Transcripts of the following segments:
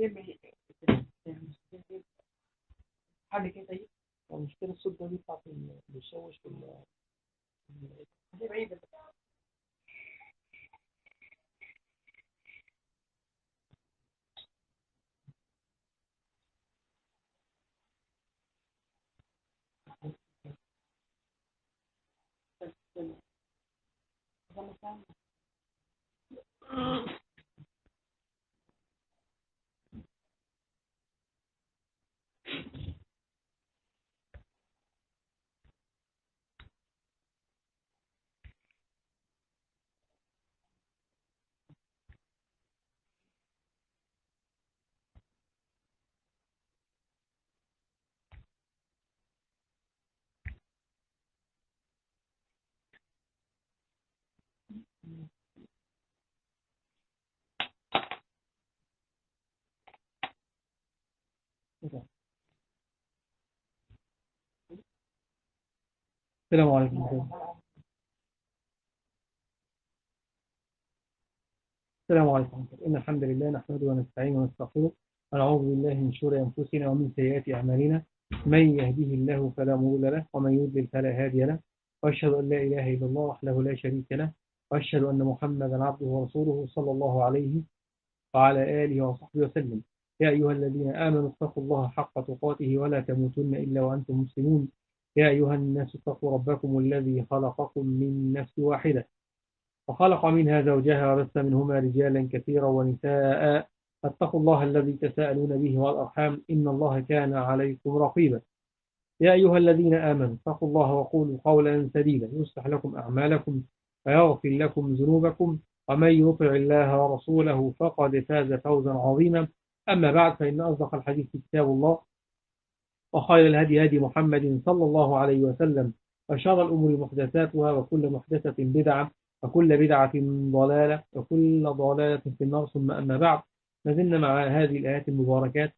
حاجة كده ايه، المشكلة الصوت ده بيطلع في بيشوش في دي بعيدة. السلام عليكم. السلام عليكم. إن الحمد لله نحمده ونستعينه ونستغفره ونعوذ بالله من شرور أنفسنا ومن سيئات أعمالنا. من يهديه الله فلا مضل له ومن يضلل فلا هادي له، وأشهد أن لا إله إلا الله وحده لا شريك له، وأشهد أن محمدا عبده ورسوله صلى الله عليه وعلى آله وصحبه وسلم. يا أيها الذين آمنوا اتقوا الله حق تقاته ولا تموتن إلا وأنتم مسلمون. يا أيها الناس اتقوا ربكم الذي خلقكم من نفس واحدة وخلق منها زوجها ورث منهما رجالا كثيرا ونساء. فاتقوا الله الذي تساءلون به والأرحام إن الله كان عليكم رقيبا. يا أيها الذين آمنوا اتقوا الله وقولوا قولا سديدا يصلح لكم أعمالكم ويغفر لكم ذنوبكم، ومن يطع الله ورسوله فقد فاز فوزا عظيما. أما بعد، فإن أصدق الحديث كتاب الله، وخير الهدي هدي محمد صلى الله عليه وسلم، وشر الأمور محدثاتها، وكل محدثة بدعة، وكل بدعة ضلالة، وكل ضلالة في النار. ثم أما بعد، نزلنا مع هذه الآيات المباركات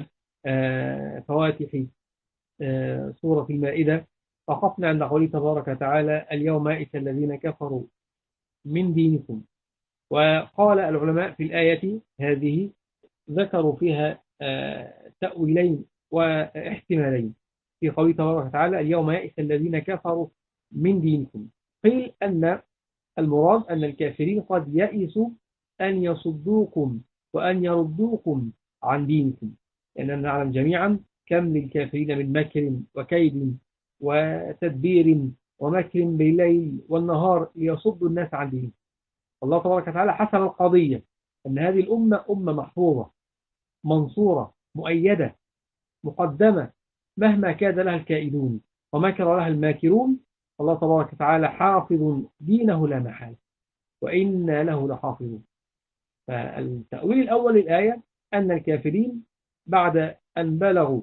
وفواتح سورة المائدة. وقفنا عند قوله تبارك وتعالى: اليوم يئس الذين كفروا من دينكم. وقال العلماء في الآية هذه ذكروا فيها تأويلين واحتمالين. في قوله تبارك وتعالى: اليوم يئس الذين كفروا من دينكم، قيل أن المراد أن الكافرين قد يئسوا أن يصدوكم وأن يردوكم عن دينكم، لأننا نعلم جميعا كم للكافرين من مكر وكيد وتدبير ومكر بالليل والنهار ليصدوا الناس عن دينهم. الله تبارك وتعالى حسب القضية أن هذه الأمة أمة محفوظة منصورة مؤيدة مقدمة، مهما كاد لها الكائدون ومكر لها الماكرون. الله تبارك وتعالى حافظ دينه لا محالة، وإنا له لحافظون. فالتأويل الأول للآية أن الكافرين بعد أن بلغوا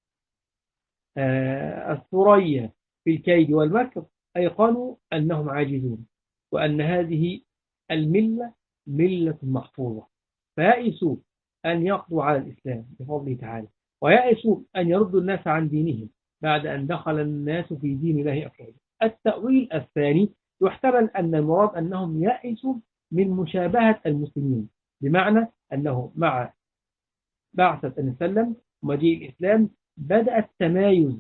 الثريا في الكيد والمكر أيقنوا أنهم عاجزون، وأن هذه الملة ملة محفوظة، فيأسوا أن يقضوا على الإسلام بفضله تعالى، ويأسوا أن يردوا الناس عن دينهم بعد أن دخل الناس في دين الله أفواجا. التأويل الثاني يحتمل أن المراد أنهم يأسوا من مشابهة المسلمين، بمعنى أنه مع بعثة النبي صلى الله عليه وسلم ومجيء الإسلام بدأ التمايز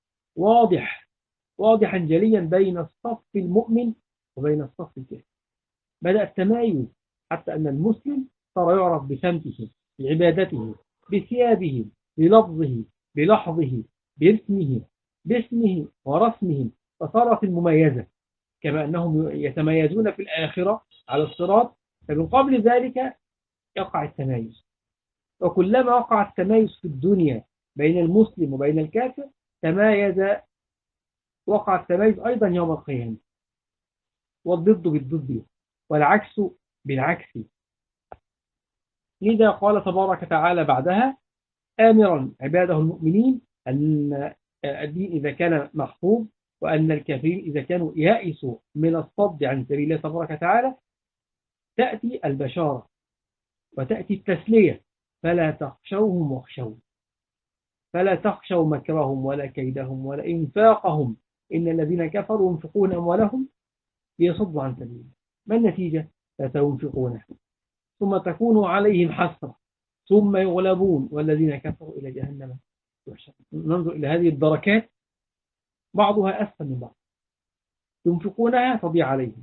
واضحا جليا بين الصف المؤمن وبين الصف الكافر. بدأ التمايز حتى أن المسلم صار يعرف بسمته، بعبادته، بثيابه، بلفظه، بلحظه، باسمه ورسمه، فصارت المميزة، كما أنهم يتميزون في الآخرة على الصراط، فمن قبل ذلك يقع التمايز. وكلما وقع التمايز في الدنيا بين المسلم وبين الكافر وقع التمايز أيضا يوم القيامة، والضد بالضد والعكس بالعكس. لذا قال تبارك وتعالى بعدها آمرا عباده المؤمنين أن الدين إذا كان محفوظ، وأن الكافرين إذا كانوا يائسوا من الصد عن سبيل الله تبارك وتعالى، تأتي البشارة وتأتي التسلية: فلا تخشوهم واخشون، فلا تخشوا مكرهم ولا كيدهم ولا إنفاقهم، إن الذين كفروا ينفقون أموالهم ليصدوا عن سبيل الله. ما النتيجة؟ فتنفقونها ثم تكون عليهم حسرة، ثم يغلبون والذين كفروا إلى جهنم يحشرون. ننظر إلى هذه الدركات، بعضها أسفل من بعض، ينفقونها تضيع عليهم،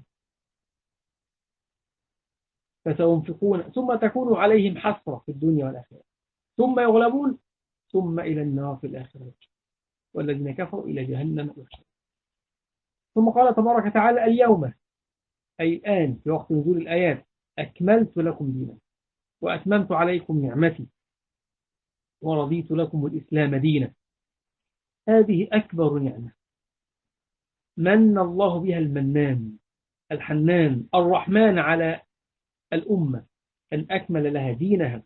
فسينفقون ثم تكون عليهم حسرة في الدنيا والآخرة، ثم يغلبون، ثم إلى النار في الآخرة، والذين كفروا إلى جهنم يحشرون. ثم قال تبارك وتعالى اليوم، أي الآن في وقت نزول الآيات، أكملت لكم دينكم وأتممت عليكم نعمتي ورضيت لكم الإسلام دينا. هذه أكبر نعمة من الله بها المنان الحنان الرحمن على الأمة، أن أكمل لها دينها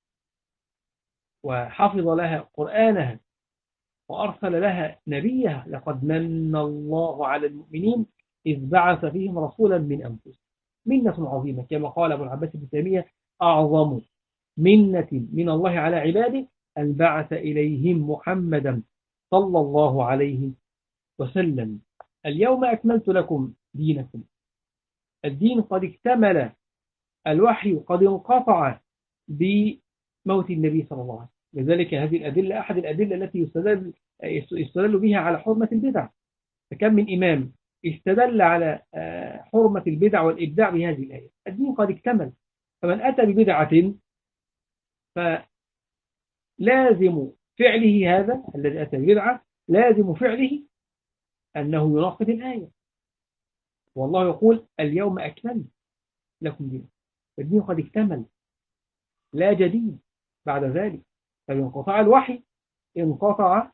وحفظ لها قرآنها وأرسل لها نبيها. لقد من الله على المؤمنين إذ بعث فيهم رسولا من أنفسهم. منة عظيمة كما قال أبو العباس بن تيمية: أعظم منة من الله على عباده أن بعث إليهم محمدا صلى الله عليه وسلم. اليوم أكملت لكم دينكم. الدين قد اكتمل، الوحي قد انقطع بموت النبي صلى الله عليه وسلم. لذلك هذه الأدلة أحد الأدلة التي يستدل بها على حرمة البدع. فكم من إمام استدل على حرمة البدع والإبداع بهذه الآية. الدين قد اكتمل، فمن أتى ببدعة فلازم فعله، هذا الذي أتى ببدعة لازم فعله أنه يناقض الآية. والله يقول اليوم أكملت لكم دينكم. الدين قد اكتمل، لا جديد بعد ذلك. فبانقطاع الوحي انقطع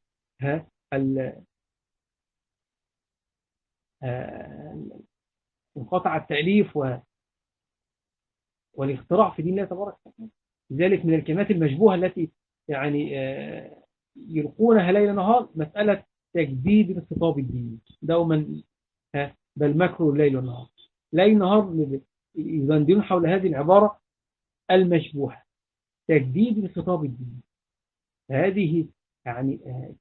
انقطع التأليف والاختراع في دين الله تبارك وتعالى. لذلك من الكلمات المشبوهة التي يعني يلقونها ليل نهار مسألة تجديد الخطاب الديني دوما، بل مكر الليل والنهار، ليل نهار يدندنون حول هذه العبارة المشبوهة، تجديد الخطاب الديني. هذه يعني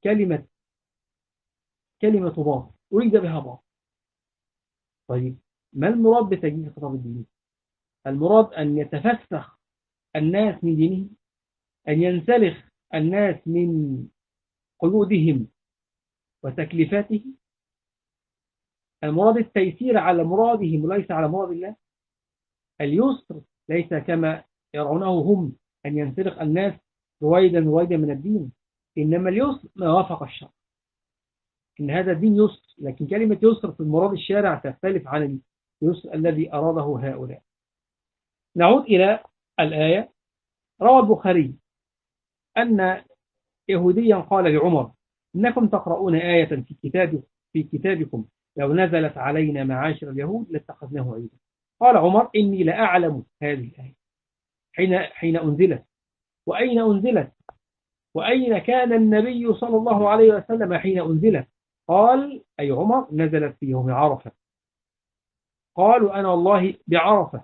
كلمة باطل أريد بها باطل. طيب ما المراد بتجديد الخطاب الديني؟ المراد أن يتفسخ الناس من دينهم، أن ينسلخ الناس من قيودهم وتكليفاتهم. المراد التيسير على مرادهم وليس على مراد الله. اليسر ليس كما يرونه هم أن ينسلخ الناس رويدا رويدا من الدين، إنما اليسر ما وافق الشرع. إن هذا الدين يسر، لكن كلمة يسر في المراد الشارع تختلف عن اليسر الذي أراده هؤلاء. نعود إلى الآية. روى البخاري أن يهوديا قال لعمر: إنكم تقرؤون آية في كتابكم لو نزلت علينا معاشر اليهود لاتخذناه عيدا. قال عمر: إني لأعلم هذه الآية حين أنزلت، وأين أنزلت، وأين كان النبي صلى الله عليه وسلم حين أنزلت. قال أي عمر: نزلت في يوم عرفة. قالوا: أنا والله بعرفة.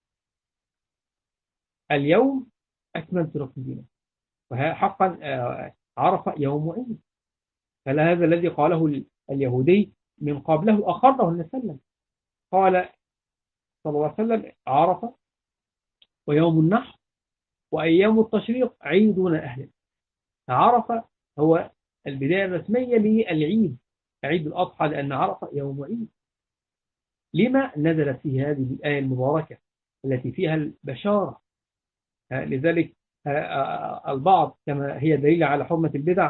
اليوم أكملت لكم دينكم. وحقا عرفة يوم عيد. فلا هذا الذي قاله اليهودي من قبله أخره النبي صلى الله عليه وسلم. قال صلى الله عليه وسلم: عرفة ويوم النحر وأيام التشريق عيدنا أهل. عرفة هو البداية الرسمية للعيد، عيد الأضحى، لأن عرفة يوم عيد. لما نزلت في هذه الآية المباركة التي فيها البشارة؟ لذلك البعض كما هي دليل على حرمة البدع،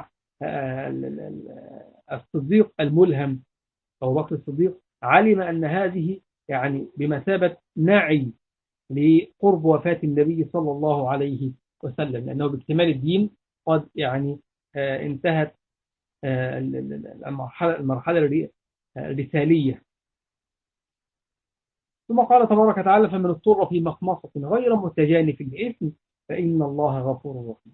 الصديق الملهم أو بكر الصديق علم أن هذه يعني بمثابة نعي لقرب وفاة النبي صلى الله عليه وسلم، لأنه باكتمال الدين قد يعني انتهت المرحلة الرسالية. ثم قال تبارك وتعالى: فمن اضطر في مخمصة غير متجانف لإثم فإن الله غفور رحيم.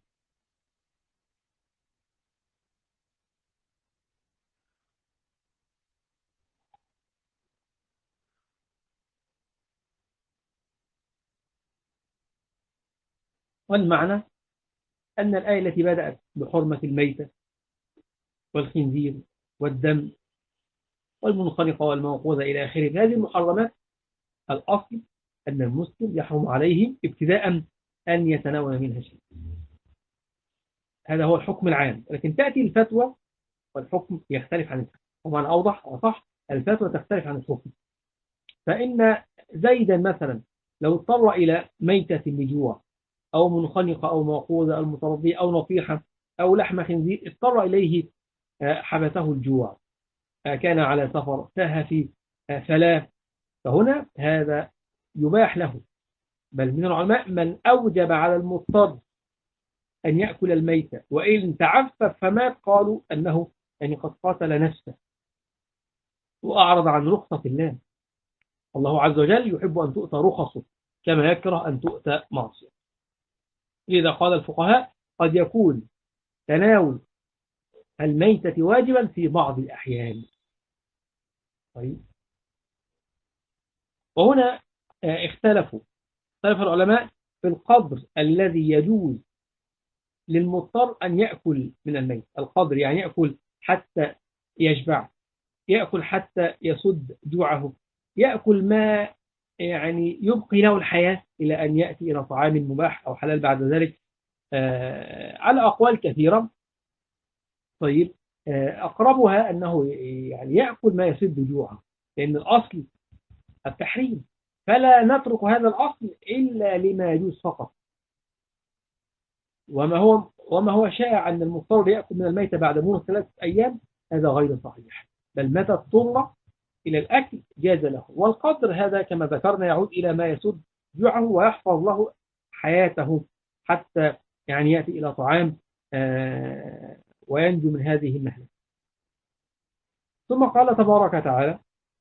والمعنى أن الآية التي بدأت بحرمة الميتة والخنزير والدم والمنخنقة والموقوذة إلى آخره، هذه المحرمات الأصل أن المسلم يحرم عليه ابتداء أن يتناول منها شيء. هذا هو الحكم العام، لكن تأتي الفتوى والحكم يختلف عن الفتوى. ومعنى أوضح وصح، الفتوى تختلف عن الحكم. فإن زيدا مثلا لو اضطر إلى ميتة لجوع أو منخنقة أو موقوذة أو مترضية أو نصيحة أو لحم خنزير اضطر إليه، حبسه الجوع، كان على سفر، تاه في فلاة، فهنا هذا يباح له. بل من العلماء من أوجب على المضطر أن يأكل الميتة، وإن تعفف فمات قالوا أنه يعني قد قاتل نفسه وأعرض عن رخصة الله. الله عز وجل يحب أن تؤتى رخصه كما يكره أن تؤتى معصية. لذا قال الفقهاء قد يكون تناول الميتة واجبا في بعض الأحيان. طيب. وهنا اختلف العلماء في القدر الذي يجوز للمضطر أن يأكل من الميت. القدر يعني يأكل حتى يشبع، يأكل حتى يسد جوعه، يأكل ما يعني يبقي له الحياة إلى أن يأتي إلى طعام مباح أو حلال بعد ذلك، على أقوال كثيرة. طيب. أقربها أنه يعني يأكل ما يسد جوعه، لأن الأصل التحريم، فلا نترك هذا الأصل إلا لما يجوز فقط. وما هو شائع أن المضطر يأكل من الميتة بعد مرور 3 أيام، هذا غير صحيح، بل متى اضطر إلى الأكل جاز له. والقدر هذا كما ذكرنا يعود إلى ما يسد جوعه ويحفظ له حياته حتى يعني يأتي إلى طعام وينجو من هذه المهلة. ثم قال تبارك وتعالى: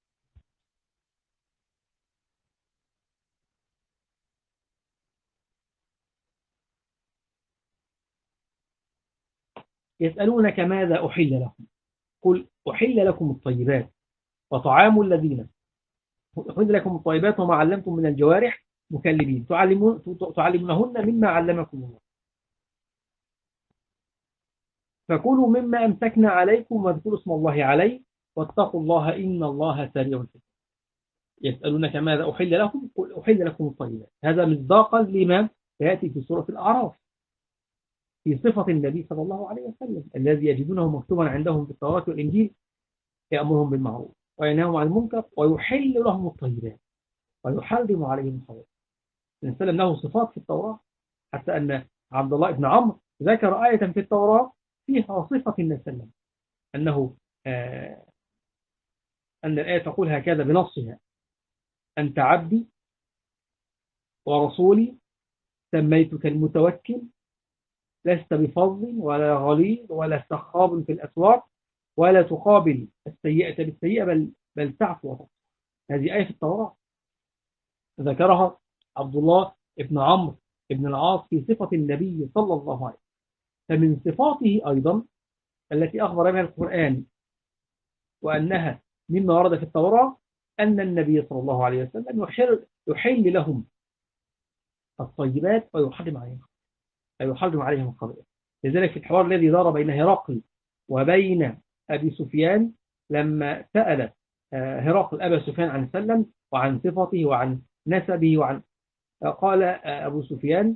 يسألونك ماذا أحل لهم، قل أحل لكم الطيبات وطعام الذين أحل لكم الطيبات وما علمتم من الجوارح مكلبين تعلمونهن مما علمكم الله، فكلوا مما أمسكنا عليكم واذكروا اسم الله عليه واتقوا الله إن الله سريع الحساب. يسألونك ماذا أحل لكم، قل أحل لكم الطيبات. هذا مصداقا لما يأتي في سورة الأعراف في صفة النبي صلى الله عليه وسلم الذي يجدونه مكتوبا عندهم في التوراة والإنجيل، يأمرهم بالمعروف وينهاهم عن المنكر ويحل لهم الطيبات ويحرم عليهم الخبائث. الإنسان له صفات في التوراة، حتى أن عبد الله بن عمرو ذكر آية في التوراة فيها صفة النبي صلى الله عليه وسلم، أنه أن الآية تقول هكذا بنصها: أنت عبدي ورسولي سميتك المتوكل لست بفظ ولا غليظ ولا سخاب في الأسواق ولا تقابل السيئة بالسيئة بل تعفو وتصفح. هذه آية في التوراة ذكرها عبد الله بن عمرو بن العاص في صفة النبي صلى الله عليه وسلم. فمن صفاته أيضا التي أخبر بها القرآن وأنها مما ورد في التوراة أن النبي صلى الله عليه وسلم يحل لهم الطيبات ويحرم عليهم الخبائث. لذلك في الحوار الذي دار بين هرقل وبين أبي سفيان لما سأل هرقل أبا سفيان عن سلم وعن صفته وعن نسبه قال أبو سفيان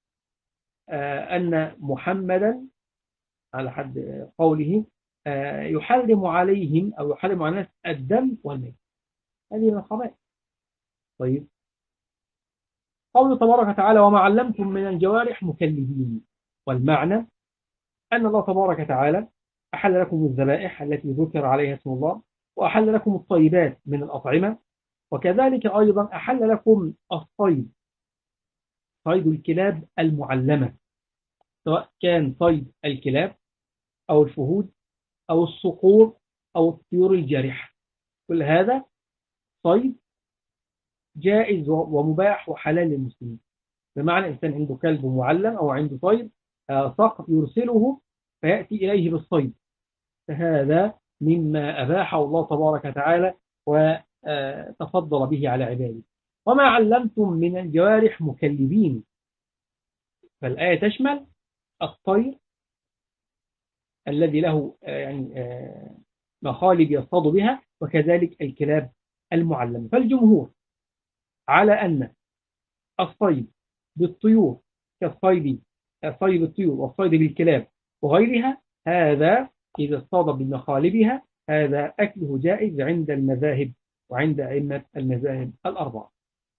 أن محمدا على حد قوله يحرم عليهم أو يحرم على الناس الدم والميت، هذه من الخبائث. طيب. قوله تبارك وتعالى: وما علمتم من الجوارح مكلبين. والمعنى أن الله تبارك وتعالى أحل لكم الذبائح التي ذكر عليها اسم الله، وأحل لكم الطيبات من الأطعمة، وكذلك أيضا أحل لكم الصيد، صيد الكلاب المعلمة، سواء كان صيد الكلاب أو الفهود أو الصقور أو الطيور الجارحة، كل هذا صيد جائز ومباح وحلال للمسلمين. بمعنى إنسان عنده كلب معلم أو عنده صيد صقر يرسله فيأتي إليه بالصيد، فهذا مما أباحه الله تبارك وتعالى وتفضل به على عباده. وما علمتم من الجوارح مكلبين، فالآية تشمل الطير الذي له يعني مخالب يصطاد بها، وكذلك الكلاب المعلمة. فالجمهور على أن الصيد بالطيور كالصيد صيد الطيور والصيد بالكلاب وغيرها، هذا إذا اصطاد بمخالبها هذا أكله جائز عند المذاهب وعند أئمة المذاهب الأربعة.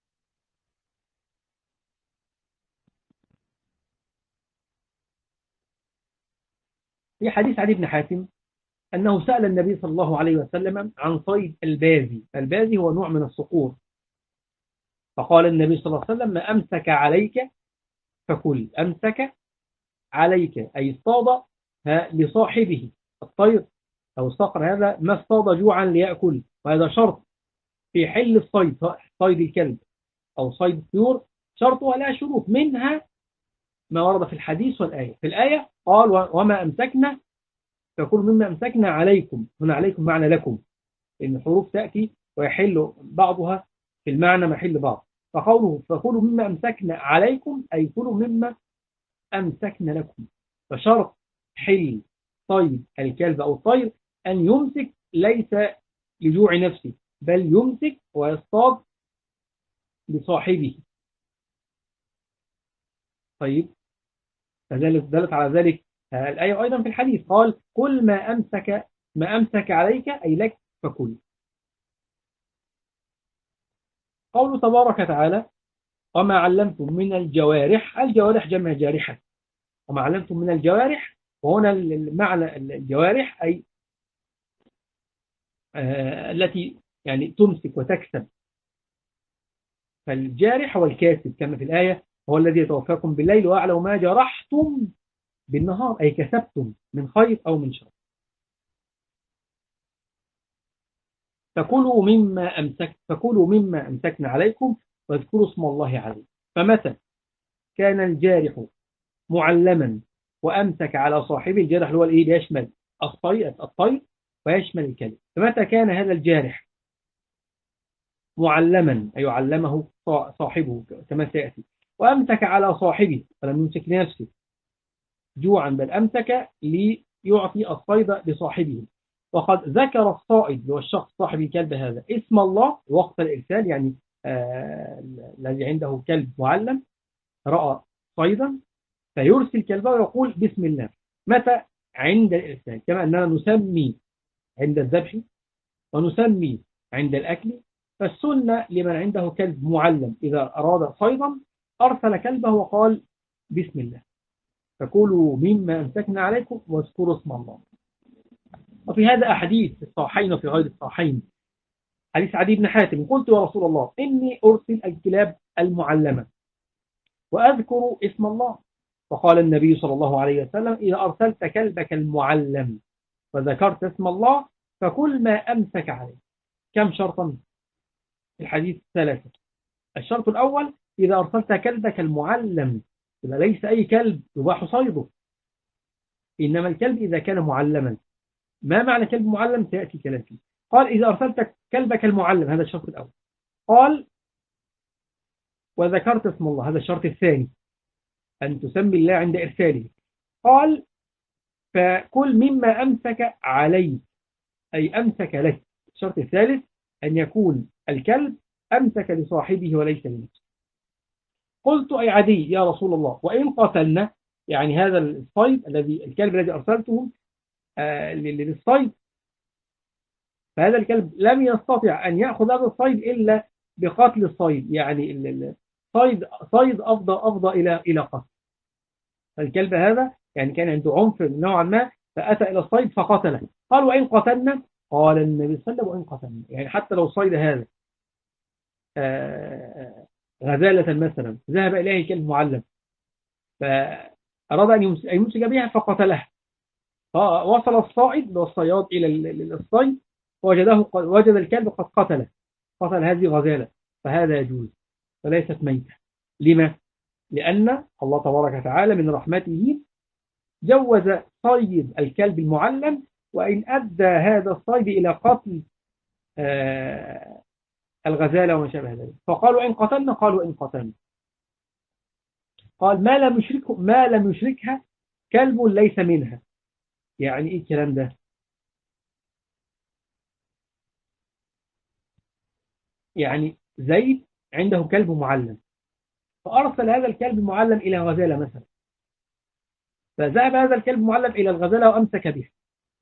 في حديث عدي بن حاتم أنه سأل النبي صلى الله عليه وسلم عن صيد البازي. البازي هو نوع من الصقور، فقال النبي صلى الله عليه وسلم: ما أمسك عليك فكل. أمسك عليك أي اصطاد لصاحبه الطير أو الصقر، هذا ما اصطاد جوعا ليأكل، وهذا شرط في حل الصيد، سواء صيد الكلب أو صيد الطيور، شرط ولا شروط، منها ما ورد في الحديث والآية. في الآية قال: وما أمسكنا فكل مما أمسكنا عليكم. هنا عليكم معنى لكم، لأن الحروف تأتي ويحل بعضها في المعنى محل بعض. فقوله فكلوا مما أمسكنا عليكم أي كلوا مما أمسكنا لكم. فشرط حل صيد الكلب أو الطير أن يمسك، ليس لجوع نفسه، بل يمسك ويصطاد لصاحبه. طيب، فذلك دلت على ذلك الآية أيضا في الحديث، قال: كل ما أمسك عليك أي لك فكل. قوله تبارك وتعالى: وما علمتم من الجوارح. الجوارح جمع جارحة، وما علمتم من الجوارح، وهنا المعنى الجوارح أي التي يعني تمسك وتكسب. فالجارح هو الكاسب كما في الآية: هو الذي يتوفاكم بالليل وأعلم ما جرحتم بالنهار، أي كسبتم من خير أو من شر. فكلوا مما أمسكنا عليكم واذكروا اسم الله عليه. فمتى كان الجارح معلما وأمسك على صاحبه، الجارح اللي هو الإيه، يشمل الطير ويشمل الكلب. فمتى كان هذا الجارح معلما أي علمه صاحبه كما سيأتي، وأمسك على صاحبه فلم يمسك لنفسه جوعا، بل أمسك ليعطي الصيد لصاحبه، وقد ذكر الصائد اللي هو الشخص صاحب الكلب هذا اسم الله وقت الإرسال، يعني الذي عنده كلب معلم رأى صيدا فيرسل كلبه ويقول بسم الله. متى؟ عند الإرسال، كما أننا نسمي عند الذبح ونسمي عند الأكل. فالسنة لمن عنده كلب معلم إذا أراد صيدا أرسل كلبه وقال بسم الله. فكلوا مما أمسكنا عليكم واذكروا اسم الله. وفي هذا أحاديث في الصحيحين وفي غير الصحيحين. حديث عدي بن حاتم: قلت يا رسول الله إني أرسل الكلاب المعلمة وأذكر اسم الله. فقال النبي صلى الله عليه وسلم: إذا أرسلت كلبك المعلم وذكرت اسم الله فكل ما أمسك عليه. كم شرطا في الحديث؟ ثلاثة. الشرط الأول: إذا أرسلت كلبك المعلم، إذا ليس أي كلب يباح صيده، إنما الكلب إذا كان معلما. ما معنى كلب معلم؟ سيأتي كلام فيه. قال: إذا أرسلت كلبك المعلم، هذا الشرط الأول. قال: وذكرت اسم الله، هذا الشرط الثاني، أن تسمي الله عند إرساله. قال: فكل مما أمسك عليه أي أمسك لك. الشرط الثالث: أن يكون الكلب أمسك لصاحبه وليس لنفسه. قلت: أي عدي يا رسول الله، وإن قتلنا، يعني هذا الصيد الكلب الذي أرسلته للصيد، فهذا الكلب لم يستطع أن يأخذ هذا الصيد إلا بقتل الصيد، يعني صيد أفضى إلى قتل. الكلب هذا يعني كان عنده عنف نوعا ما، فأتى إلى الصيد فقتله. قال: وإن قتلنا؟ قال النبي صلى الله عليه وسلم: وإن قتلنا، يعني حتى لو الصيد هذا غزالة مثلا ذهب إليه كلب معلم فأراد أن يمسك بها فقتلها، فوصل الصائد والصياد إلى الصيد وجد الكلب قد قتل هذه غزالة، فهذا يجوز فليست ميتة. لما؟ لأن الله تبارك وتعالى من رحمته جوز صيد الكلب المعلم، وإن أدى هذا الصيد إلى قتل الغزالة وما شابه ذلك. فقالوا: إن قتلنا؟ قالوا: إن قتلنا. قال: ما لم يشركها كلب ليس منها. يعني إيه الكلام ده؟ يعني زيد عنده كلب معلم، فأرسل هذا الكلب المعلم إلى غزالة مثلا، فذهب هذا الكلب المعلم إلى الغزالة وأمسك بها.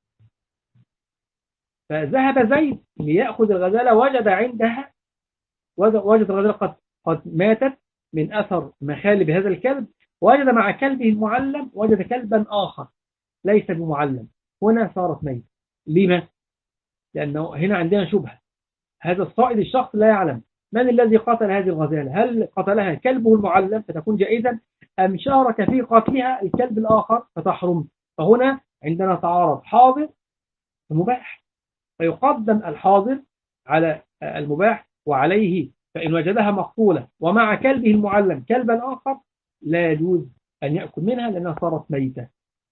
فذهب زيد ليأخذ الغزالة، وجد عندها، وجد الغزالة قد ماتت من أثر مخالب هذا الكلب. وجد مع كلبه المعلم وجد كلبا آخر ليس بمعلم. هنا صارت ميتة. لما؟ لأنه هنا عندنا شبهة. هذا الصائد الشخص لا يعلم من الذي قتل هذه الغزالة، هل قتلها كلبه المعلم فتكون جائزا، أم شارك في قتلها الكلب الآخر فتحرم. فهنا عندنا تعارض حاضر ومباح، فيقدم الحاضر على المباح. وعليه فإن وجدها مقتولة ومع كلبه المعلم كلبا آخر لا يجوز أن يأكل منها لأنها صارت ميتة.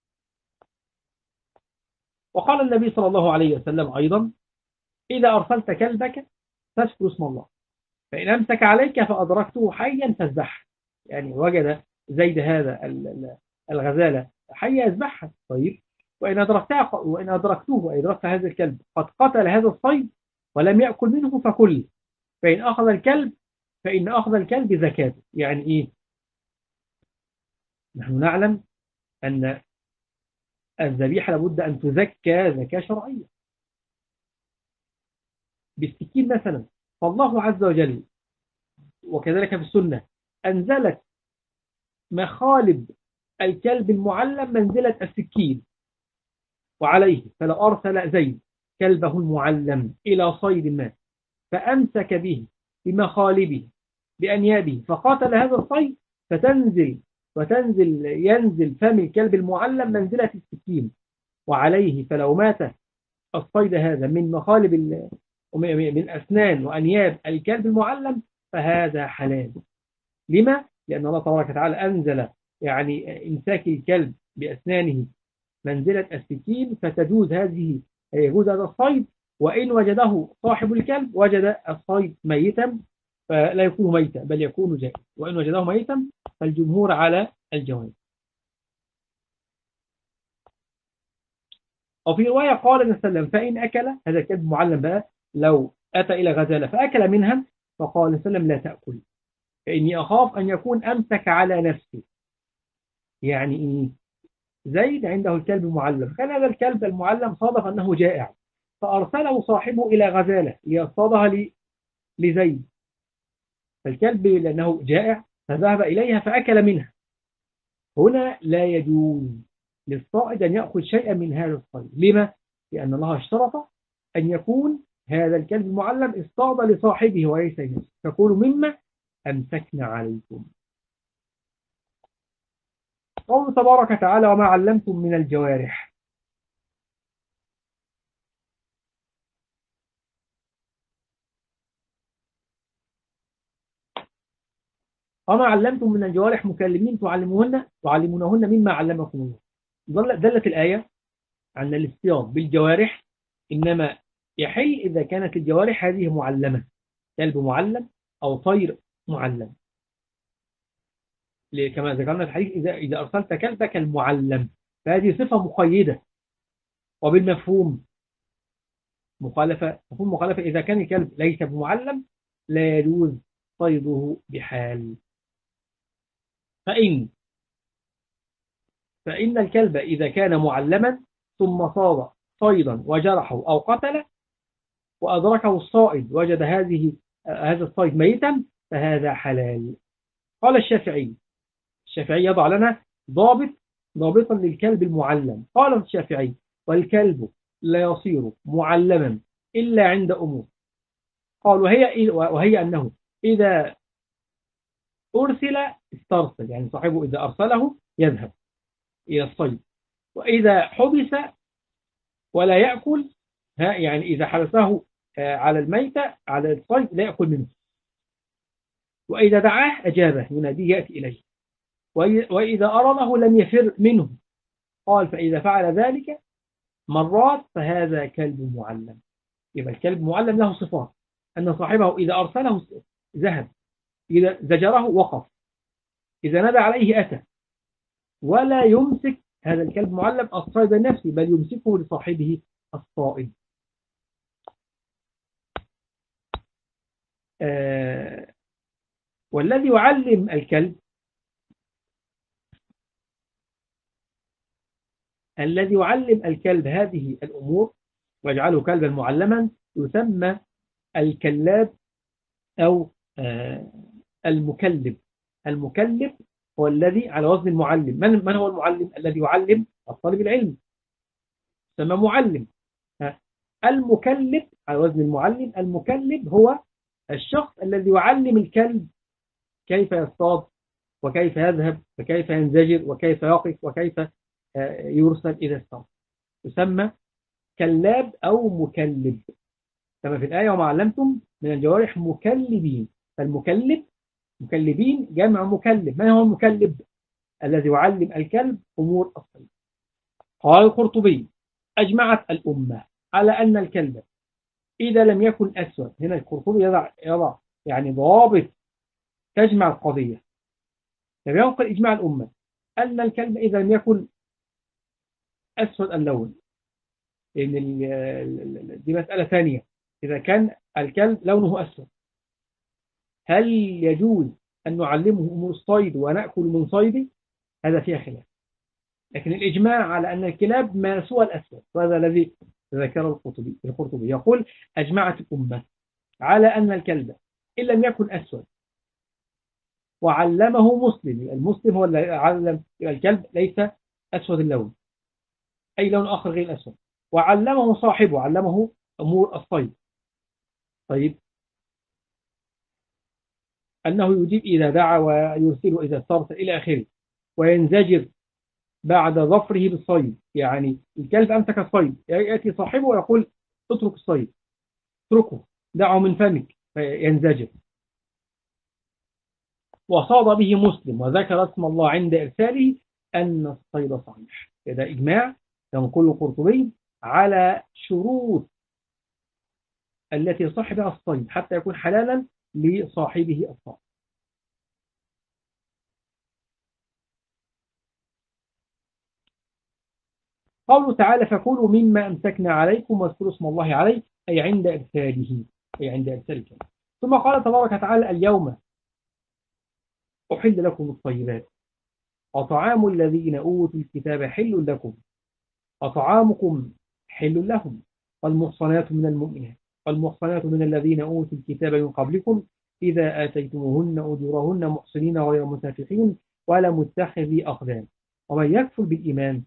وقال النبي صلى الله عليه وسلم أيضا: إذا أرسلت كلبك فاذكر اسم الله، فإن أمسك عليك فأدركته حيا فاذبحه. يعني وجد زيد هذا الغزالة حيا يذبحها. طيب، وإن أدركته وأدركت هذا الكلب قد قتل هذا الصيد ولم يأكل منه فكل. فإن أخذ الكلب زكاته. يعني إيه؟ نحن نعلم أن الذبيحة لابد أن تزكى زكاة شرعية بالسكين مثلا. فالله عز وجل وكذلك في السنة أنزلت مخالب الكلب المعلم منزلة السكين. وعليه فلو أرسل زيد كلبه المعلم إلى صيد ما فأمسك به بمخالبه بأنيابه فقاتل هذا الصيد، ينزل فم الكلب المعلم منزلة السكين. وعليه فلو مات الصيد هذا من مخالب من أسنان وأنياب الكلب المعلم فهذا حلال. لما؟ لأن الله تبارك وتعالى أنزل يعني إمساك الكلب بأسنانه منزلة السكين، يجوز هذا الصيد. وإن وجده صاحب الكلب وجد الصيد ميتا فلا يكون ميتا بل يكون جائز، وإن وجده ميتا فالجمهور على الجواز. وفي رواية قال النبي صلى الله عليه وسلم: فإن أكل هذا الكلب معلم بقى لو أتى إلى غزالة فأكل منها، فقال النبي صلى الله عليه وسلم: لا تأكل فإني أخاف أن يكون أمسك على نفسه. يعني إيه؟ زيد عنده الكلب المعلم، كان هذا الكلب المعلم صادف أنه جائع فأرسله صاحبه إلى غزالة ليصطادها لزيد. فالكلب لأنه جائع فذهب إليها فأكل منها. هنا لا يجوز للصائد أن يأخذ شيئا من هذا الصيد. لما؟ لأن الله اشترط أن يكون هذا الكلب المعلم اصطاد لصاحبه وليس لنفسه، فكلوا مما أمسكنا عليكم. قوله تبارك وتعالى: وما علمتم من الجوارح. وما علمتم من الجوارح مكلمين تعلمونهن مما علمكم الله. دلت الآية عن الاصطياد بالجوارح إنما يحل إذا كانت الجوارح هذه معلمة، كلب معلم أو طير معلم. كما ذكرنا في الحديث: إذا أرسلت كلبك المعلم، فهذه صفة مقيدة. وبالمفهوم مخالفة إذا كان الكلب ليس بمعلم لا يجوز صيده بحال. فإن الكلب إذا كان معلما ثم صاد صيدا وجرحه أو قتله وأدركه الصائد وجد هذا الصيد ميتا فهذا حلال. قال الشافعي يضع لنا ضابطا للكلب المعلم. قال الشافعي: والكلب لا يصير معلما إلا عند أمور. قال وهي أنه إذا أرسل استرسل، يعني صاحبه إذا أرسله يذهب إلى الصيد. وإذا حبس ولا يأكل، يعني إذا حبسه على الميتة على الصيد لا يأكل منه. وإذا دعاه أجابه يناديه يأتي إليه. وإذا أرده لم يفر منه. قال: فإذا فعل ذلك مرات فهذا كلب معلم. يبقى الكلب معلم له صفات: أن صاحبه إذا أرسله ذهب، إذا زجره وقف، إذا نادى عليه أتى. ولا يمسك هذا الكلب معلم الصيد النفسي بل يمسكه لصاحبه الصائد. والذي يعلم الكلب الذي يعلم الكلب هذه الأمور ويجعله كلبا معلما يسمى الكلاب أو آه، المكلب. المكلب هو الذي على وزن المعلم. من هو المعلم؟ الذي يعلم الطالب العلم يسمى معلم. المكلب على وزن المعلم. المكلب هو الشخص الذي يعلم الكلب كيف يصطاد وكيف يذهب وكيف ينزجر وكيف يقف وكيف يرسل إذا اصطاد، يسمى كلاب أو مكلب، كما في الآية وما علمتم من الجوارح مكلبين. فالمكلب مكلبين جمع مكلب. من هو المكلب؟ الذي يعلم الكلب أمور الصيد. قال القرطبي أجمعت الأمة على أن الكلب إذا لم يكن أسود. هنا القرطبي يضع يعني ضوابط تجمع القضية. لم ينقل إجماع الأمة أن الكلب إذا لم يكن أسود اللون، لأن دي مسألة ثانية. إذا كان الكلب لونه أسود هل يجوز أن نعلمه أمور الصيد ونأكل من صيده؟ هذا فيها خلاف. لكن الإجماع على أن الكلاب ما سوى الأسود، وهذا الذي ذكره القرطبي يقول أجمعت الأمة على أن الكلب إن لم يكن أسود وعلمه مسلم، المسلم هو الذي علم الكلب ليس أسود اللون، أي لون آخر غير الأسود، وعلمه صاحبه علمه أمور الصيد. طيب أنه يجيب إذا دعا ويرسله إذا استرسل إلى آخره، وينزجر بعد ظفره بالصيد. يعني الكلب أمسك الصيد يأتي صاحبه ويقول اترك الصيد، اتركه، دعه من فمك، فينزجر. وصاد به مسلم وذكر اسم الله عند إرساله أن الصيد صحيح. هذا إجماع ينقل القرطبي على شروط التي صاحبها الصيد حتى يكون حلالا لصاحبه الصيد. قوله تعالى فكلوا مما أمسكنا عليكم واذكروا اسم الله عليه، أي عند إرساله، أي عند إرساله. ثم قال تبارك وتعالى اليوم أحل لكم الطيبات وطعام الذين أوتوا الكتاب حل لكم وطعامكم حل لهم والمحصنات من المؤمنات والمحصنات من الذين أوتوا الكتاب من قبلكم إذا آتيتموهن أجورهن محصنين غير مسافحين ولا متخذي أخدان ومن يكفر بالإيمان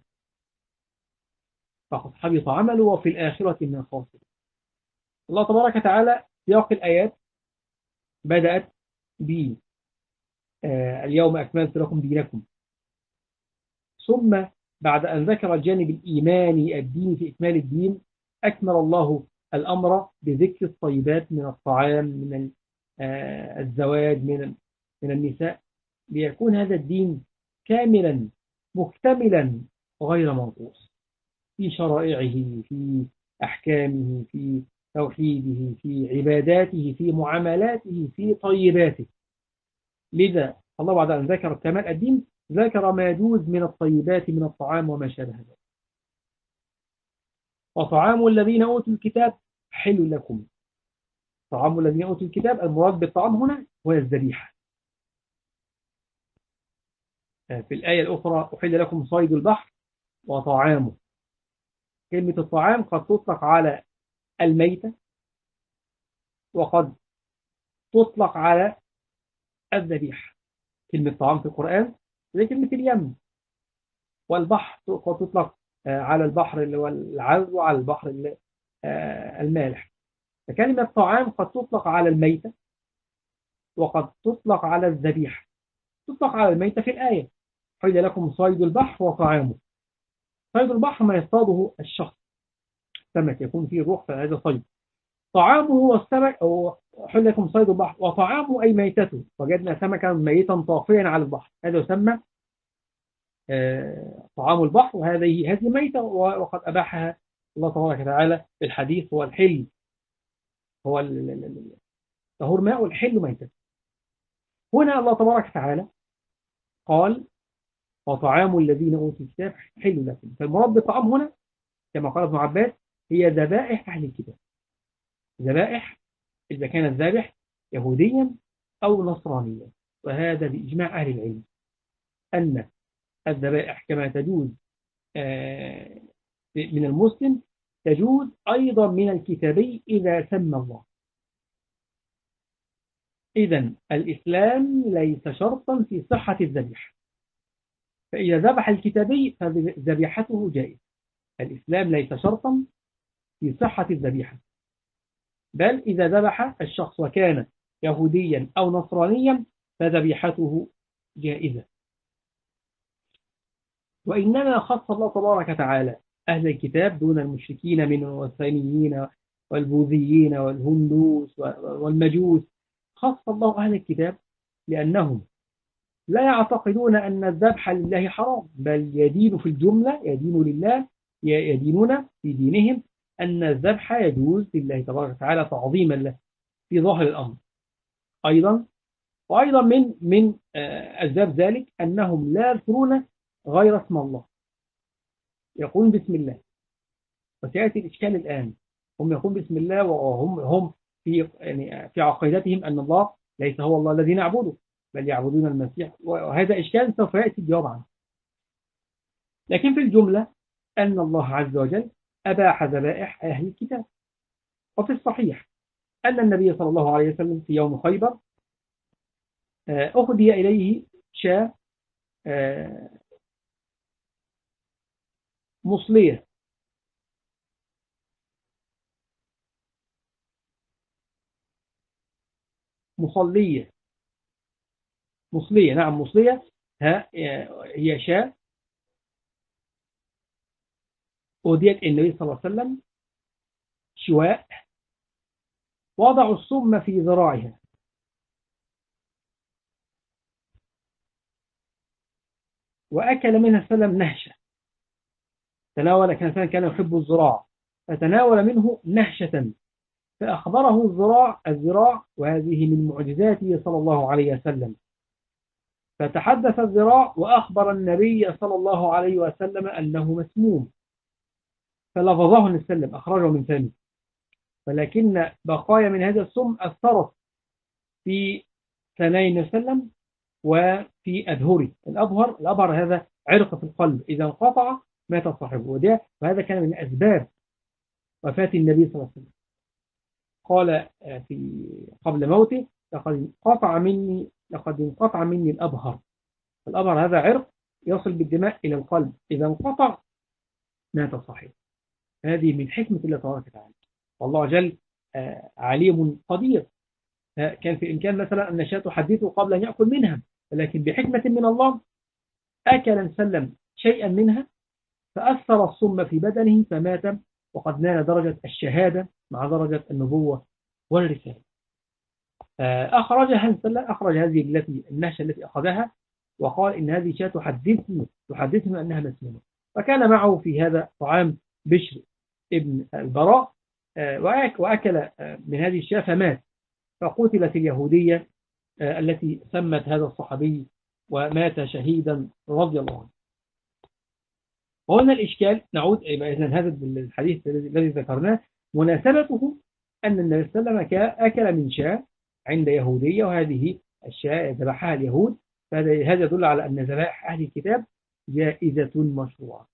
فقد حبط عمله وفي الآخرة من الخاسرين. الله تبارك وتعالى سياق الآيات بدأت ب اليوم أكملت لكم دينكم، ثم بعد أن ذكر الجانب الإيماني الديني في إكمال الدين أكمل الله الأمر بذكر الطيبات من الطعام، من الزواج، من النساء، ليكون هذا الدين كاملا مكتملا غير منقوص في شرائعه، في أحكامه، في توحيده، في عباداته، في معاملاته، في طيباته. لذا الله بعد أن ذكر كمال الدين ذكر ما يجوز من الطيبات من الطعام وما شابه ذلك. وطعام الذين أوتوا الكتاب حل لكم. طعام الذين أوتوا الكتاب المراد بالطعام هنا هو الذبيحة. في الآية الأخرى أحل لكم صيد البحر وطعامه. كلمة الطعام قد تطلق على الميتة وقد تطلق على الذبيحة. كلمة طعام في القرآن زي كلمة اليم، والبحر قد تطلق على البحر اللي هو العذب وعلى البحر المالح. فكلمة طعام قد تطلق على الميتة وقد تطلق على الذبيحة. تطلق على الميتة في الآية حل لكم صيد البحر وطعامه. صيد البحر ما يصطاده الشخص، سمك يكون فيه روح فهذا صيد. طعامه هو السمك، أو حل لكم صيد البحر وطعامه أي ميتته، وجدنا سمكا ميتا طافيا على البحر هذا يسمى طعام البحر، وهذه ميتة وقد أباحها الله تبارك وتعالى في الحديث. هو الحل هو طهور ماء والحل ميتة. هنا الله تبارك وتعالى قال وطعام الذين أوتوا الكتاب حل لكم. فالمراد بالطعام هنا كما قال ابن عباس هي ذبائح أهل الكتاب. ذبائح إذا كان الذابح يهوديا أو نصرانيا، وهذا بإجماع أهل العلم أن الذبائح كما تجوز من المسلم تجوز أيضا من الكتابي إذا سمى الله. إذن الإسلام ليس شرطا في صحة الذبيحة، فإذا ذبح الكتابي فذبيحته جائزة. الإسلام ليس شرطا في صحة الذبيحة، بل إذا ذبح الشخص وكان يهوديا أو نصرانيا فذبيحته جائزة. وإنما خص الله تبارك وتعالى أهل الكتاب دون المشركين من الوثنيين والبوذيين والهندوس والمجوس. خص الله أهل الكتاب لأنهم لا يعتقدون أن الذبح لله حرام، بل يدين في الجملة، يدين لله، يدينون في دينهم أن الذبح يجوز لله تبارك وتعالى تعظيما له في ظاهر الأمر. وأيضا من أسباب ذلك أنهم لا يذكرون غير اسم الله، يقولون بسم الله. وسيأتي الإشكال الآن، هم يقولون بسم الله وهم في عقيدتهم أن الله ليس هو الله الذي نعبده، بل يعبدون المسيح، وهذا إشكال سوف يأتي الجواب عنه. لكن في الجملة أن الله عز وجل أباح ذبائح أهل الكتاب. وفي الصحيح أن النبي صلى الله عليه وسلم في يوم خيبر أهدي إليه شاة مصلية، مصلية، مصلية، نعم مصلية، هي شاة أهديت النبي صلى الله عليه وسلم، شواء، وضعوا السم في ذراعها، وأكل منها السلم نهشة. تناول، كان يحب الزراع، فتناول منه نهشة، فأخبره الذراع، وهذه من معجزاته صلى الله عليه وسلم. فتحدث الذراع وأخبر النبي صلى الله عليه وسلم أنه مسموم، فلفظه النبي صلى الله عليه وسلم، أخرجه من فمه، ولكن بقايا من هذا السم أثرت في ثنايا النبي صلى الله عليه وسلم وفي أظهره. الأظهر هذا عرق في القلب، إذا انقطع مات صاحبه، وهذا كان من أسباب وفاة النبي صلى الله عليه وسلم. قال قبل موته: لقد انقطع مني الأبهر. الأبهر هذا عرق يصل بالدماء إلى القلب، إذا انقطع مات صاحبه. هذه من حكمة الله تبارك وتعالى، والله جل عليم قدير. كان في إمكان مثلا أن الشاة تحدثه قبل أن يأكل منها، ولكن بحكمة من الله أكل سلم شيئا منها فأثر السم في بدنه فمات، وقد نال درجة الشهادة مع درجة النبوة والرسالة. أخرج هذه النهشة التي أخذها، وقال إن هذه شاة تحدثني أنها مسمومة. فكان معه في هذا طعام بشر ابن البراء، وأكل من هذه الشاة فمات، فقتلت اليهودية التي سمت هذا الصحابي ومات شهيدا رضي الله عنه. وهنا الإشكال، نعود إذن هذا الحديث الذي ذكرناه مناسبته أن النبي صلى الله عليه وسلم أكل من شاة عند يهودية، وهذه الشاة ذبحها اليهود، فهذا يدل على أن ذبائح أهل الكتاب جائزة مشروعة.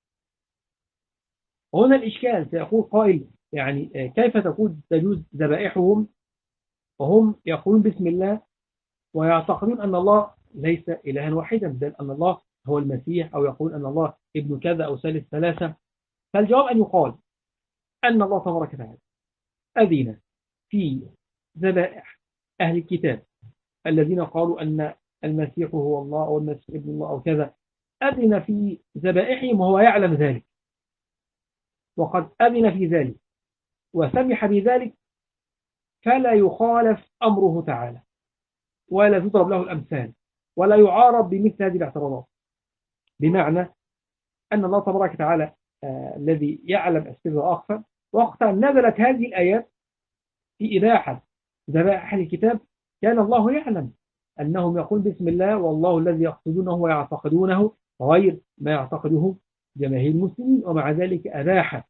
وهنا الإشكال، سيقول قائل يعني كيف تجوز ذبائحهم وهم يقولون بسم الله ويعتقدون أن الله ليس إلها واحدا، بل أن الله هو المسيح، أو يقول أن الله ابن كذا أو ثالث ثلاثة. فالجواب أن يقال أن الله تبارك وتعالى أذن في ذبائح أهل الكتاب الذين قالوا أن المسيح هو الله أو المسيح ابن الله أو كذا، أذن في ذبائحهم وهو يعلم ذلك، وقد أذن في ذلك وسمح بذلك، فلا يخالف أمره تعالى، ولا تضرب له الأمثال، ولا يعارض بمثل هذه الاعتراضات. بمعنى أن الله تبارك وتعالى الذي يعلم السر وأخفى، وقت أن نزلت هذه الآيات في إباحة ذبائح أهل الكتاب كان الله يعلم أنهم يقول بسم الله، والله الذي يقصدونه ويعتقدونه غير ما يعتقده جماهير المسلمين، ومع ذلك أباح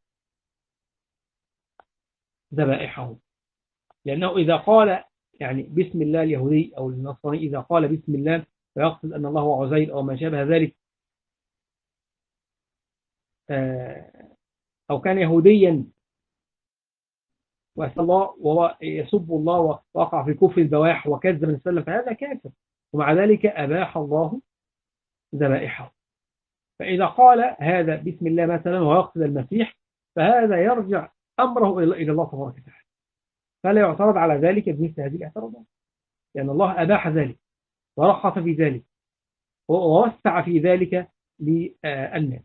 ذبائحهم. لأنه إذا قال يعني بسم الله اليهودي أو النصراني، إذا قال بسم الله فيقصد أن الله هو عزير أو ما شابه ذلك، أو كان يهوديا وأسأل الله وهو يسب الله ووقع في كفر البواح وكذب النبي صلى الله عليه وسلم فهذا كافر، ومع ذلك أباح الله ذبائحه. فإذا قال هذا بسم الله مثلا ويقصد المسيح فهذا يرجع أمره إلى الله تبارك وتعالى، فلا يعترض على ذلك بمثل هذه الاعتراضات، لأن الله أباح ذلك ورخص في ذلك ووسع في ذلك للناس.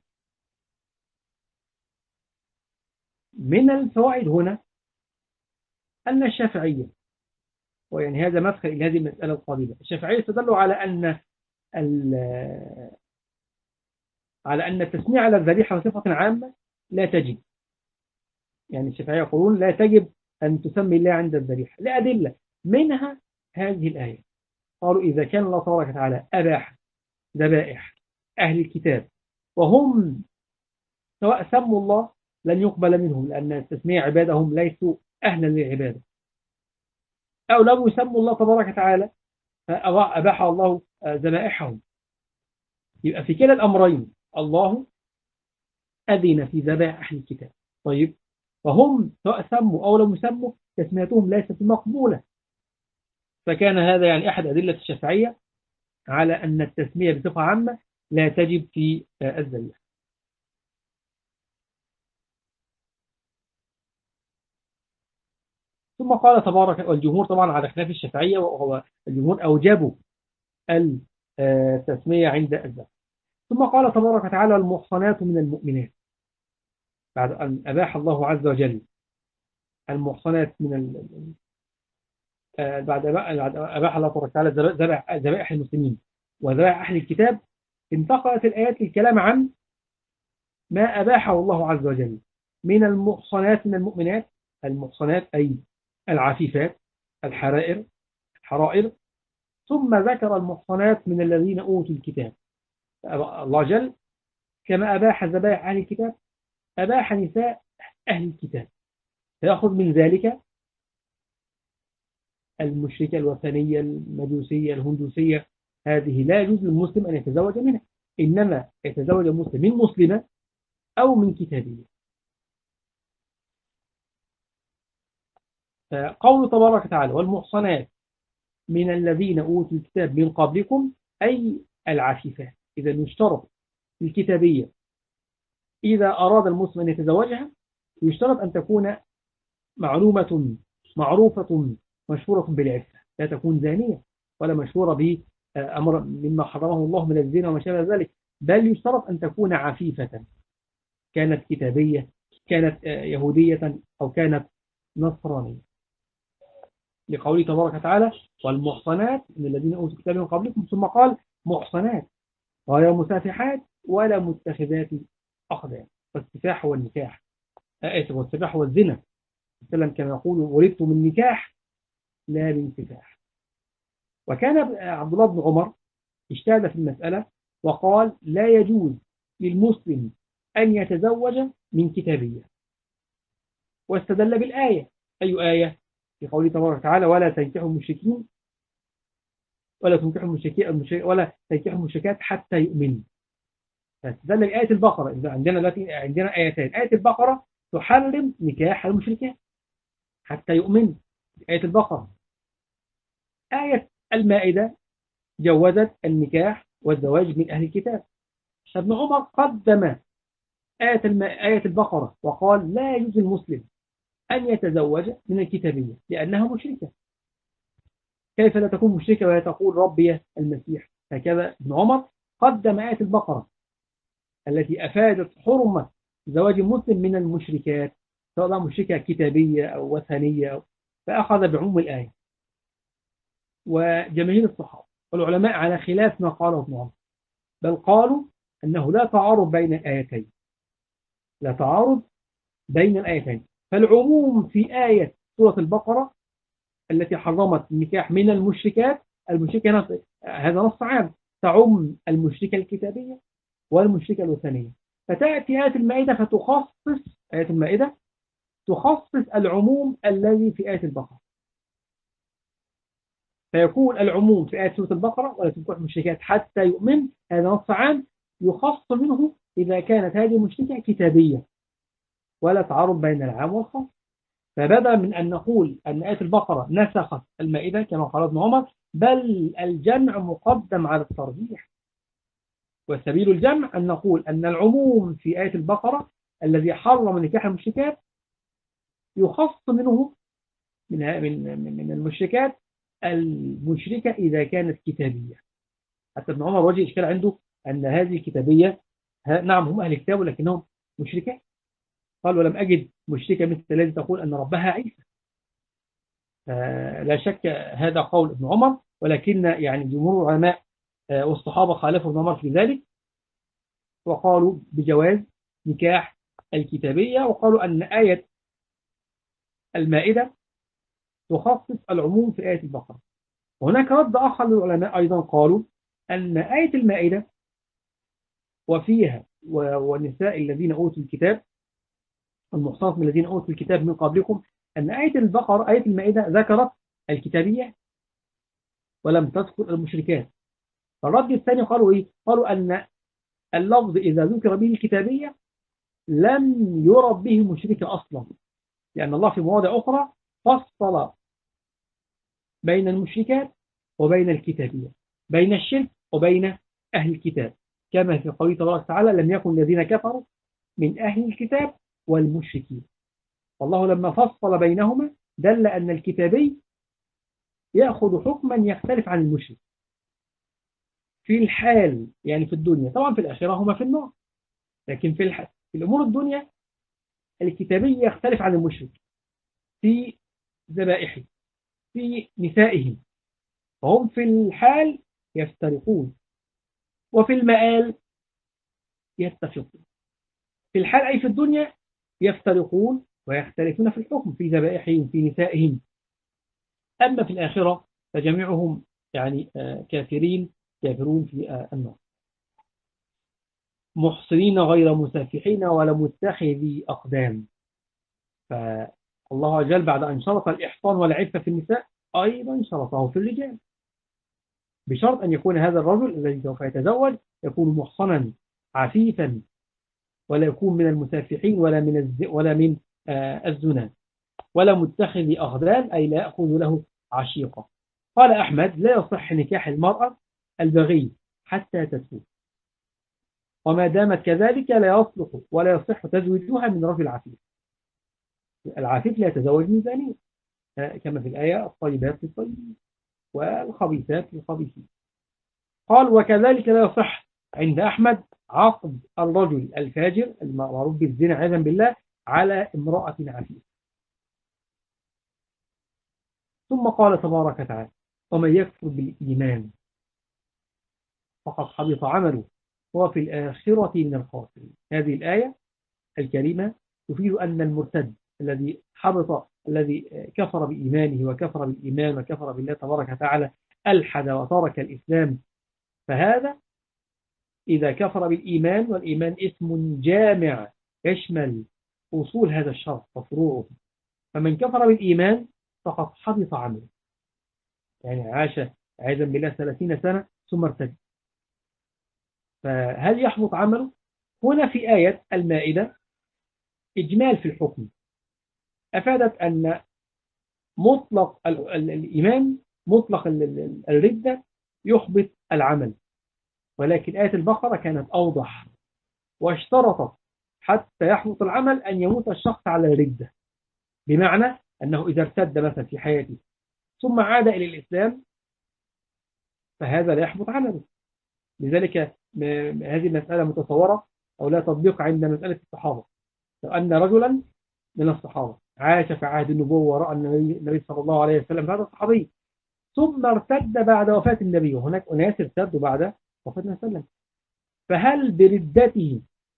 من الفوائد هنا أن الشافعية، ويعني هذا مدخل إلى هذه المسألة القادمة، الشافعية تدل على أن التسمية على الذبيحة بصفة عامة لا تجب. يعني الشافعية يقولون لا تجب أن تسمي الله عند الذبيحة لأدلة، منها هذه الآية. قالوا إذا كان الله تبارك وتعالى أباح ذبائح أهل الكتاب وهم سواء سموا الله لن يقبل منهم، لأن التسمية عبادهم ليسوا أهلا للعبادة، أو لم يسموا الله تبارك وتعالى فأباح الله ذبائحهم. يبقى في كلا الأمرين الله أذن في ذبائح أهل الكتاب. طيب، فهم سواء سموا أو لم يسموا تسميتهم ليست مقبولة، فكان هذا يعني أحد أدلة الشافعية على أن التسمية بصفة عامة لا تجب في الذبيحة. ثم قال تبارك، والجمهور طبعا على خلاف الشافعية، وهو الجمهور أوجبوا التسمية عند الذبح. ثم قال تبارك وتعالى المحصنات من المؤمنات، بعد أن أباح الله عز وجل المحصنات بعد أباح الله تبارك وتعالى ذبائح المسلمين وذبائح أهل الكتاب، انتقلت الآيات للكلام عن ما أباحه الله عز وجل من المحصنات من المؤمنات. المحصنات أي العفيفات الحرائر، ثم ذكر المحصنات من الذين أوتوا الكتاب. الله جل كما أباح ذبائح أهل الكتاب أباح نساء أهل الكتاب، فيأخذ من ذلك المشركة الوثنية المجوسية الهندوسية، هذه لا يجوز للمسلم أن يتزوج منها، إنما يتزوج المسلم من مسلمة أو من كتابية. قول تبارك وتعالى والمحصنات من الذين أوتوا الكتاب من قبلكم أي العفيفات. إذا يشترط في الكتابية إذا أراد المسلم أن يتزوجها يشترط أن تكون معلومة معروفة مشهورة بالعفة، لا تكون زانية ولا مشهورة بأمر مما حرمه الله من الزنا وما شابه ذلك، بل يشترط أن تكون عفيفة، كانت كتابية كانت يهودية أو كانت نصرانية، لقوله تبارك وتعالى والمحصنات من الذين أوتوا الكتاب من قبلكم، ثم قال محصنات غير مسافحات ولا متخذات أخدان. والسفاح والنكاح والسفاح والزنا كما يقول ولدت من نكاح لا من سفاح. وكان عبد الله بن عمر اجتهد في المسألة وقال لا يجوز للمسلم أن يتزوج من كتابية، واستدل بالآية. أي آية؟ في قوله تبارك وتعالى ولا تنكحوا المشركين ولا تنكحوا المشركات حتى يؤمنوا. فاستدل بآية البقرة. إذا عندنا آيتين، آية البقرة تحرم نكاح المشركات حتى يؤمنوا، آية البقرة. آية المائدة جوزت النكاح والزواج من أهل الكتاب. ابن عمر قدم آية البقرة وقال لا يجوز المسلم أن يتزوج من الكتابية لأنها مشركة. كيف لا تكون مشركة وهي تقول ربي المسيح؟ هكذا ابن عمر قدم آية البقرة التي أفادت حرمة زواج المسلم من المشركات، سواء مشركة كتابية أو وثنية، فأخذ بعموم الآية. وجماهير الصحابة والعلماء على خلاف ما قاله ابن عمر، بل قالوا أنه لا تعارض بين الآيتين، لا تعارض بين الآيتين. فالعموم في آية سورة البقرة التي حرمت النكاح من المشركات، المشركة هذا نص عام تعم المشركة الكتابية والمشركة الوثنية. فتأتي آية المائدة فتخصص آية المائدة تخصص العموم الذي في آية البقرة، فيكون العموم في آية سورة البقرة ولا تنكح المشركات حتى يؤمن، هذا نص عام، يخص منه إذا كانت هذه المشركة كتابية ولا تعارض بين العام والخاص. فبدأ من أن نقول أن آية البقرة نسخت المائدة كما قال ابن عمر، بل الجمع مقدم على الترجيح. وسبيل الجمع أن نقول أن العموم في آية البقرة الذي حرم نكاح المشركات يخص منه من المشركات المشركة إذا كانت كتابية. حتى ابن عمر وجه إشكال عنده أن هذه الكتابية نعم هم أهل الكتاب ولكنهم مشركات. قال ولم أجد مشركة مثل الذي تقول أن ربها عيسى. لا شك هذا قول ابن عمر، ولكن يعني جمهور العلماء والصحابة خالفوا ابن عمر في ذلك، وقالوا بجواز نكاح الكتابية، وقالوا أن آية المائدة تخصص العموم في آية البقرة. وهناك رد آخر للعلماء أيضا قالوا أن آية المائدة وفيها والنساء الذين أوتوا الكتاب المحصنات من الذين أوتوا الكتاب من قبلكم، أن آية البقرة آية المائدة ذكرت الكتابية ولم تذكر المشركات. فالرد الثاني قالوا إيه؟ قالوا أن اللفظ إذا ذكر به الكتابية لم يرد به مشركة أصلا، لأن الله في مواضع أخرى فصل بين المشركات وبين الكتابية، بين الشرك وبين أهل الكتاب، كما في قوله تبارك وتعالى لم يكن الذين كفروا من أهل الكتاب والمشركين. والله لما فصل بينهما دل أن الكتابي يأخذ حكما يختلف عن المشرك في الحال، يعني في الدنيا. طبعا في الآخرة هما في النار، لكن في الأمور الدنيا الكتابي يختلف عن المشرك في ذبائحه في نسائهم، فهم في الحال يفترقون وفي المآل يتفقون. في الحال أي في الدنيا يفترقون ويختلفون في الحكم في ذبائحهم في نسائهم. أما في الآخرة فجميعهم يعني كافرون في النار. محصنين غير مسافحين ولا متخذي أقدام. فالله عز وجل بعد أن شرط الإحصان والعفة في النساء أيضا شرطه في الرجال، بشرط أن يكون هذا الرجل الذي سوف يتزوج يكون محصنا عفيفا، ولا يكون من المسافحين ولا من الزنا، ولا متخذ أخدان أي لا يأخذ له عشيقة. قال أحمد لا يصح نكاح المرأة البغي حتى تتوب، وما دامت كذلك لا يصلح ولا يصح تزويجها من رجل عفيف. العفيف لا يتزوج من زانية، كما في الآية الطيبات للطيبين والخبيثات للخبيثين. قال وكذلك لا يصح عند أحمد عقد الرجل الفاجر المعروف بالزنا عياذا بالله على امرأة عفيفة. ثم قال تبارك وتعالى ومن يكفر بالإيمان فقد حبط عمله وفي الآخرة من الخاسرين. هذه الآية الكريمة تفيد أن المرتد الذي كفر بإيمانه وكفر بالإيمان وكفر بالله تبارك وتعالى ألحد وترك الإسلام، فهذا إذا كفر بالإيمان، والإيمان اسم جامع يشمل أصول هذا الشرط وفروعه، فمن كفر بالإيمان فقد حبط عمله، يعني عاش عياذا بالله 30 سنة ثم ارتد. فهل يحبط عمله؟ هنا في آية المائدة إجمال في الحكم أفادت أن مطلق الإيمان مطلق الردة يحبط العمل، ولكن آية البقرة كانت أوضح واشترطت حتى يحبط العمل أن يموت الشخص على الردة، بمعنى أنه إذا ارتد مثلا في حياته ثم عاد إلى الإسلام فهذا لا يحبط عمله. لذلك هذه المسألة متصورة أو لا تطبيق عند مسألة الصحابة. لو أن رجلا من الصحابة عاش في عهد النبوة ورأى النبي صلى الله عليه وسلم، هذا الصحابي ثم ارتد بعد وفاة النبي، وهناك أناس ارتدوا بعد وفاة النبي صلى الله عليه وسلم، فهل بردته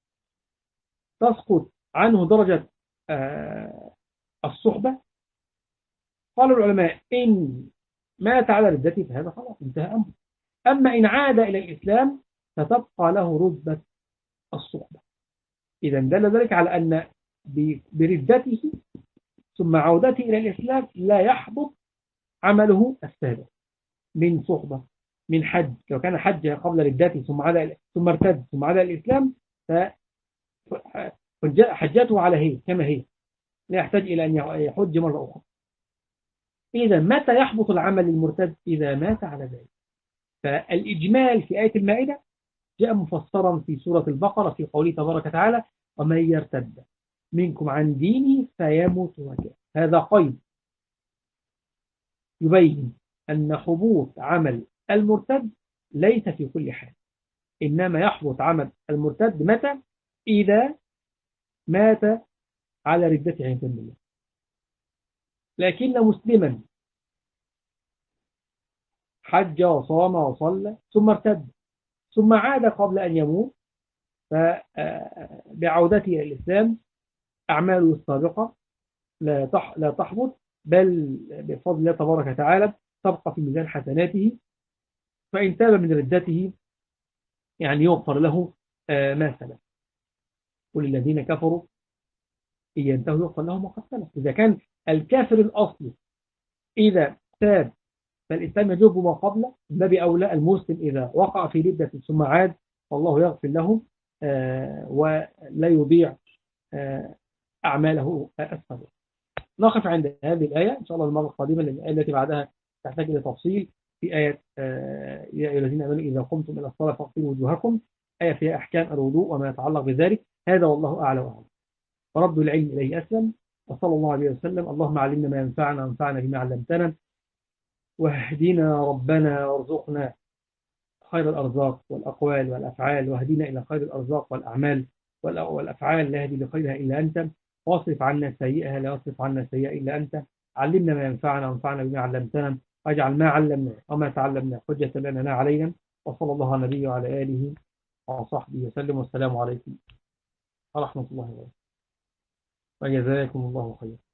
تسقط عنه درجة الصحبة؟ قال العلماء إن مات على ردته فهذا خلاص انتهى أمره، أما إن عاد إلى الإسلام فتبقى له رتبة الصحبة. إذا دل ذلك على أن بردته ثم عودته إلى الإسلام لا يحبط عمله السابق من صحبة من حج، لو كان حج قبل ردته ثم ارتد ثم عاد الإسلام، فحجته على هي كما هي، لا يحتاج إلى أن يحج مرة أخرى. إذا متى يحبط العمل المرتد؟ إذا مات على ذلك. فالإجمال في آية المائدة جاء مفسرا في سورة البقرة في قوله تبارك وتعالى: ومن يرتد منكم عن دينه فيموت وكافر. هذا قيد يبين أن حبوط عمل المرتد ليس في كل حال، إنما يحبط عمل المرتد متى؟ إذا مات على ردته عن دين الله. لكن مسلما حج وصام وصلى ثم ارتد ثم عاد قبل أن يموت، فبعودته إلى الإسلام أعماله السابقة لا تحبط، بل بفضل الله تبارك وتعالى تبقى في ميزان حسناته. فإن تاب من ردته يعني يغفر له ما سلف. وللذين كفروا إن ينتهوا يغفر لهم ما قد سلف. إذا كان الكافر الأصلي إذا تاب فالإسلام يجوب ما قبله، من باب أولى المسلم إذا وقع في ردة ثم عاد فالله يغفر له ولا يضيع أعماله السابقة. نقف عند هذه الآية إن شاء الله المرة القادمة، لأن الآية التي بعدها تحتاج إلى تفصيل في آية يا أيها الذين آمنوا إذا قمتم إلى الصلاة فاغسلوا وجوهكم، آية فيها أحكام الوضوء وما يتعلق بذلك. هذا والله أعلى وأعلم، ورب العلم إليه أسلم، وصلى الله عليه وسلم. اللهم علمنا ما ينفعنا وانفعنا بما علمتنا، واهدنا ربنا وارزقنا خير الأرزاق والأقوال والأفعال، واهدنا إلى خير الأرزاق والأعمال والأفعال لا يهدي لخيرها إلا أنت، واصرف عنا سيئها لا يصرف عنا سيئها إلا أنت. علمنا ما ينفعنا وانفعنا بما علمتنا، واجعل ما علمنا وما تعلمنا حجة لنا لا علينا. وصلى الله على النبي وعلى آله وصحبه وسلم، والسلام عليكم ورحمة الله وبركاته، وجزاكم الله خيرا.